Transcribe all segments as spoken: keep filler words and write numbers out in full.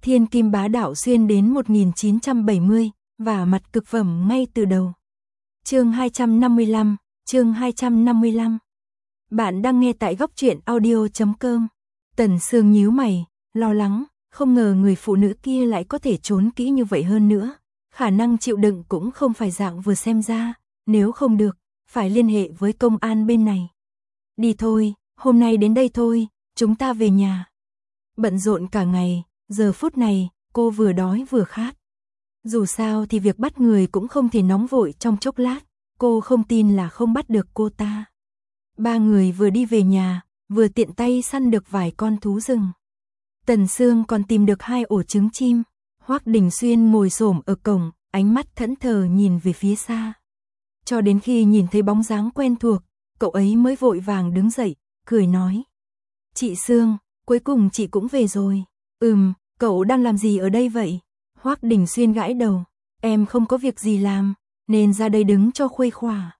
Thiên kim bá đạo xuyên đến một nghìn chín trăm bảy mươi, và mặt cực phẩm ngay từ đầu. Chương hai trăm năm mươi lăm, chương hai trăm năm mươi lăm. Bạn đang nghe tại góc truyện audio chấm com. Tần Sương nhíu mày, lo lắng, không ngờ người phụ nữ kia lại có thể trốn kỹ như vậy hơn nữa. Khả năng chịu đựng cũng không phải dạng vừa xem ra, nếu không được, phải liên hệ với công an bên này. Đi thôi, hôm nay đến đây thôi, chúng ta về nhà. Bận rộn cả ngày, giờ phút này, cô vừa đói vừa khát. Dù sao thì việc bắt người cũng không thể nóng vội trong chốc lát, cô không tin là không bắt được cô ta. Ba người vừa đi về nhà, vừa tiện tay săn được vài con thú rừng. Tần Sương còn tìm được hai ổ trứng chim. Hoắc Đình Xuyên ngồi xổm ở cổng, ánh mắt thẫn thờ nhìn về phía xa. Cho đến khi nhìn thấy bóng dáng quen thuộc, cậu ấy mới vội vàng đứng dậy, cười nói. Chị Sương, cuối cùng chị cũng về rồi. Ừm, cậu đang làm gì ở đây vậy? Hoắc Đình Xuyên gãi đầu. Em không có việc gì làm, nên ra đây đứng cho khuây khỏa.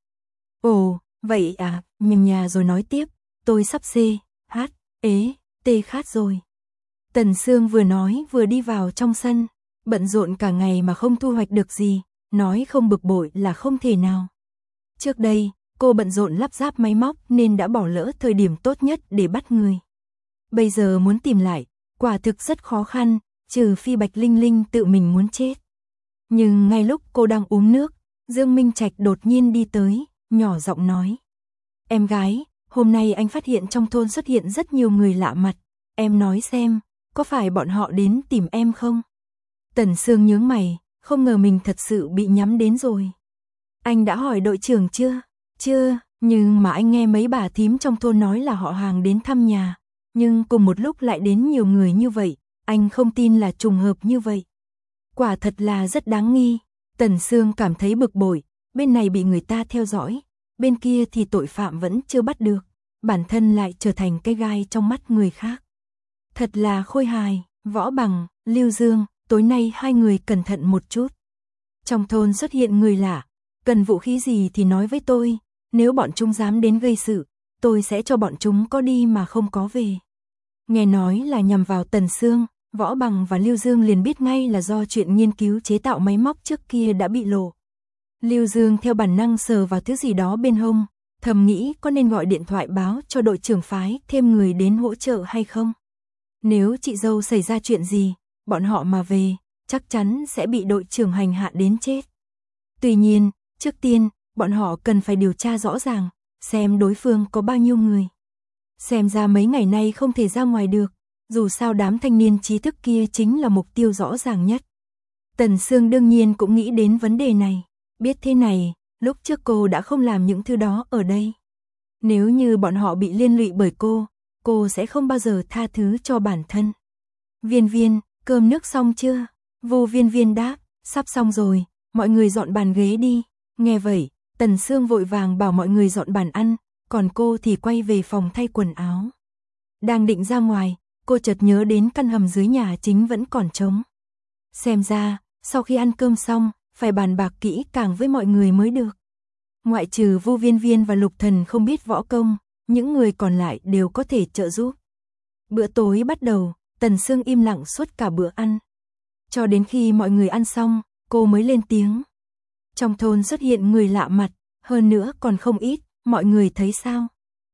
Ồ, vậy à, mình nhà rồi nói tiếp. Tôi sắp xê, hát, ế, tê khát rồi. Tần Sương vừa nói vừa đi vào trong sân. Bận rộn cả ngày mà không thu hoạch được gì, nói không bực bội là không thể nào. Trước đây, cô bận rộn lắp ráp máy móc nên đã bỏ lỡ thời điểm tốt nhất để bắt người. Bây giờ muốn tìm lại, quả thực rất khó khăn, trừ phi Bạch Linh Linh tự mình muốn chết. Nhưng ngay lúc cô đang uống nước, Dương Minh Trạch đột nhiên đi tới, nhỏ giọng nói. Em gái, hôm nay anh phát hiện trong thôn xuất hiện rất nhiều người lạ mặt, em nói xem, có phải bọn họ đến tìm em không? Tần Sương nhướng mày, không ngờ mình thật sự bị nhắm đến rồi. Anh đã hỏi đội trưởng chưa? Chưa, nhưng mà anh nghe mấy bà thím trong thôn nói là họ hàng đến thăm nhà. Nhưng cùng một lúc lại đến nhiều người như vậy, anh không tin là trùng hợp như vậy. Quả thật là rất đáng nghi. Tần Sương cảm thấy bực bội, bên này bị người ta theo dõi, bên kia thì tội phạm vẫn chưa bắt được, bản thân lại trở thành cái gai trong mắt người khác. Thật là khôi hài. Võ Bằng, Lưu Dương, tối nay hai người cẩn thận một chút. Trong thôn xuất hiện người lạ, cần vũ khí gì thì nói với tôi, nếu bọn chúng dám đến gây sự, tôi sẽ cho bọn chúng có đi mà không có về. Nghe nói là nhằm vào Tần Sương, Võ Bằng và Lưu Dương liền biết ngay là do chuyện nghiên cứu chế tạo máy móc trước kia đã bị lộ. Lưu Dương theo bản năng sờ vào thứ gì đó bên hông, thầm nghĩ có nên gọi điện thoại báo cho đội trưởng phái thêm người đến hỗ trợ hay không. Nếu chị dâu xảy ra chuyện gì, bọn họ mà về, chắc chắn sẽ bị đội trưởng hành hạ đến chết. Tuy nhiên, trước tiên, bọn họ cần phải điều tra rõ ràng, xem đối phương có bao nhiêu người. Xem ra mấy ngày nay không thể ra ngoài được, dù sao đám thanh niên trí thức kia chính là mục tiêu rõ ràng nhất. Tần Sương đương nhiên cũng nghĩ đến vấn đề này, biết thế này, lúc trước cô đã không làm những thứ đó ở đây. Nếu như bọn họ bị liên lụy bởi cô, cô sẽ không bao giờ tha thứ cho bản thân. Viên Viên, cơm nước xong chưa? Vô Viên Viên đáp, sắp xong rồi, mọi người dọn bàn ghế đi. Nghe vậy, Tần Sương vội vàng bảo mọi người dọn bàn ăn, còn cô thì quay về phòng thay quần áo. Đang định ra ngoài, cô chợt nhớ đến căn hầm dưới nhà chính vẫn còn trống. Xem ra, sau khi ăn cơm xong, phải bàn bạc kỹ càng với mọi người mới được. Ngoại trừ Vô Viên Viên và Lục Thần không biết võ công, những người còn lại đều có thể trợ giúp. Bữa tối bắt đầu, Tần Sương im lặng suốt cả bữa ăn. Cho đến khi mọi người ăn xong, cô mới lên tiếng. Trong thôn xuất hiện người lạ mặt, hơn nữa còn không ít, mọi người thấy sao?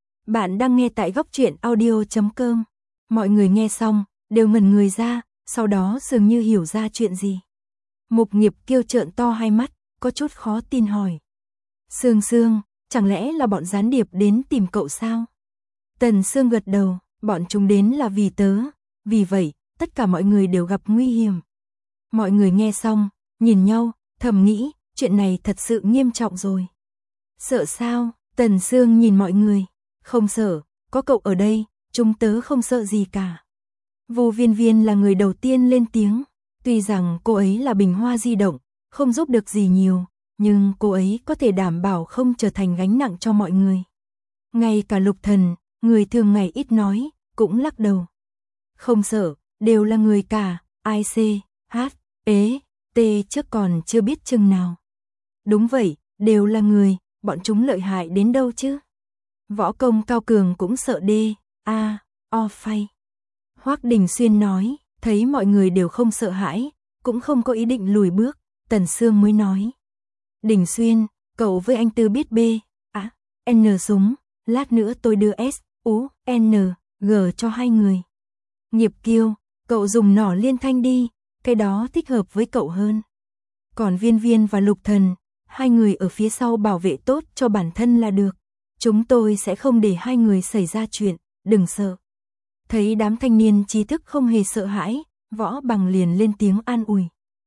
Bạn đang nghe tại góc truyện audio chấm com. Mọi người nghe xong, đều ngẩn người ra, sau đó dường như hiểu ra chuyện gì. Mục Nghiệp Kiêu trợn to hai mắt, có chút khó tin hỏi. Sương Sương, chẳng lẽ là bọn gián điệp đến tìm cậu sao? Tần Sương gật đầu, bọn chúng đến là vì tớ, vì vậy, tất cả mọi người đều gặp nguy hiểm. Mọi người nghe xong, nhìn nhau, thầm nghĩ, chuyện này thật sự nghiêm trọng rồi. Sợ sao? Tần Sương nhìn mọi người, không sợ, có cậu ở đây, chúng tớ không sợ gì cả. Vô Viên Viên là người đầu tiên lên tiếng, tuy rằng cô ấy là bình hoa di động, không giúp được gì nhiều, nhưng cô ấy có thể đảm bảo không trở thành gánh nặng cho mọi người. Ngay cả Lục Thần, người thường ngày ít nói, cũng lắc đầu. Không sợ, đều là người cả, ai xê, hát, ế, tê trước còn chưa biết chừng nào. Đúng vậy, đều là người, bọn chúng lợi hại đến đâu chứ. Võ công cao cường cũng sợ đê, a, o phay. Hoắc Đình Xuyên nói, Thấy mọi người đều không sợ hãi, cũng không có ý định lùi bước, Tần Sương mới nói. Đình Xuyên, cậu với anh Tư biết B, à, N súng, lát nữa tôi đưa S, U, N, G cho hai người. Nghiệp Kiêu, cậu dùng nỏ liên thanh đi, cái đó thích hợp với cậu hơn. Còn Viên Viên và Lục Thần, hai người ở phía sau bảo vệ tốt cho bản thân là được. Chúng tôi sẽ không để hai người xảy ra chuyện, đừng sợ. Thấy đám thanh niên trí thức không hề sợ hãi, Võ Bằng liền lên tiếng an ủi.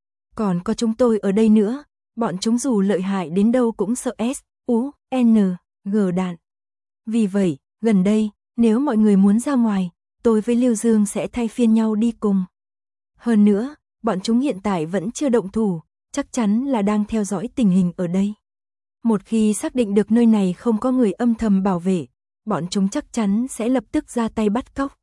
Còn có chúng tôi ở đây nữa, bọn chúng dù lợi hại đến đâu cũng sợ S, U, N, G đạn. Vì vậy, gần đây, nếu mọi người muốn ra ngoài, tôi với Lưu Dương sẽ thay phiên nhau đi cùng. Hơn nữa, bọn chúng hiện tại vẫn chưa động thủ, chắc chắn là đang theo dõi tình hình ở đây. Một khi xác định được nơi này không có người âm thầm bảo vệ, bọn chúng chắc chắn sẽ lập tức ra tay bắt cóc.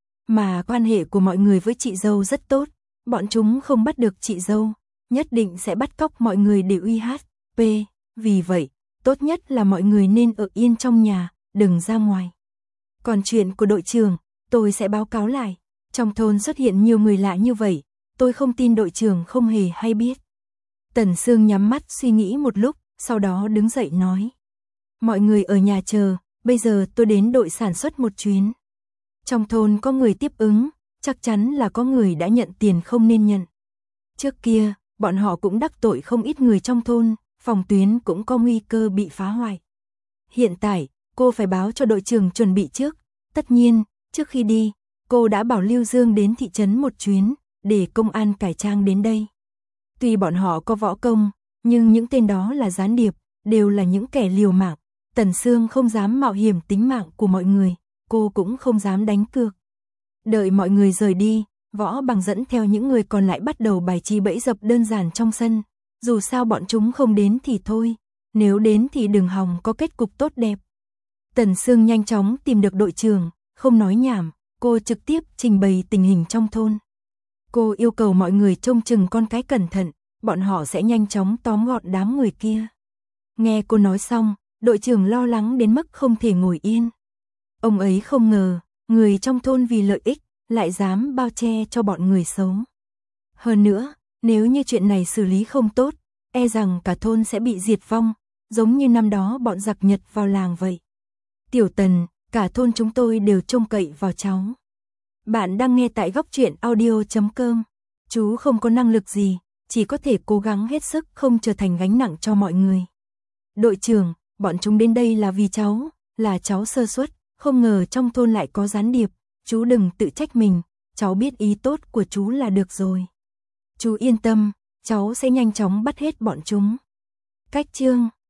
Mà quan hệ của mọi người với chị dâu rất tốt, bọn chúng không bắt được chị dâu, nhất định sẽ bắt cóc mọi người để uy hiếp. P. Vì vậy, tốt nhất là mọi người nên ở yên trong nhà, đừng ra ngoài. Còn chuyện của đội trưởng, tôi sẽ báo cáo lại. Trong thôn xuất hiện nhiều người lạ như vậy, tôi không tin đội trưởng không hề hay biết. Tần Sương nhắm mắt suy nghĩ một lúc, sau đó đứng dậy nói. Mọi người ở nhà chờ, bây giờ tôi đến đội sản xuất một chuyến. Trong thôn có người tiếp ứng, chắc chắn là có người đã nhận tiền không nên nhận. Trước kia, bọn họ cũng đắc tội không ít người trong thôn, phòng tuyến cũng có nguy cơ bị phá hoại. Hiện tại, cô phải báo cho đội trưởng chuẩn bị trước. Tất nhiên, trước khi đi, cô đã bảo Lưu Dương đến thị trấn một chuyến, để công an cải trang đến đây. Tuy bọn họ có võ công, nhưng những tên đó là gián điệp, đều là những kẻ liều mạng. Tần Sương không dám mạo hiểm tính mạng của mọi người, cô cũng không dám đánh cược. Đợi mọi người rời đi, Võ Bằng dẫn theo những người còn lại bắt đầu bài trí bẫy dập đơn giản trong sân. Dù sao bọn chúng không đến thì thôi, nếu đến thì đừng hòng có kết cục tốt đẹp. Tần Sương nhanh chóng tìm được đội trưởng, không nói nhảm, cô trực tiếp trình bày tình hình trong thôn. Cô yêu cầu mọi người trông chừng con cái cẩn thận, bọn họ sẽ nhanh chóng tóm gọn đám người kia. Nghe cô nói xong, đội trưởng lo lắng đến mức không thể ngồi yên. Ông ấy không ngờ, người trong thôn vì lợi ích, lại dám bao che cho bọn người xấu. Hơn nữa, nếu như chuyện này xử lý không tốt, e rằng cả thôn sẽ bị diệt vong, giống như năm đó bọn giặc Nhật vào làng vậy. Tiểu Tần, cả thôn chúng tôi đều trông cậy vào cháu. Bạn đang nghe tại góc truyện audio chấm com. Chú không có năng lực gì, chỉ có thể cố gắng hết sức không trở thành gánh nặng cho mọi người. Đội trưởng, bọn chúng đến đây là vì cháu, là cháu sơ suất, không ngờ trong thôn lại có gián điệp, chú đừng tự trách mình, cháu biết ý tốt của chú là được rồi. Chú yên tâm, cháu sẽ nhanh chóng bắt hết bọn chúng. Cách chương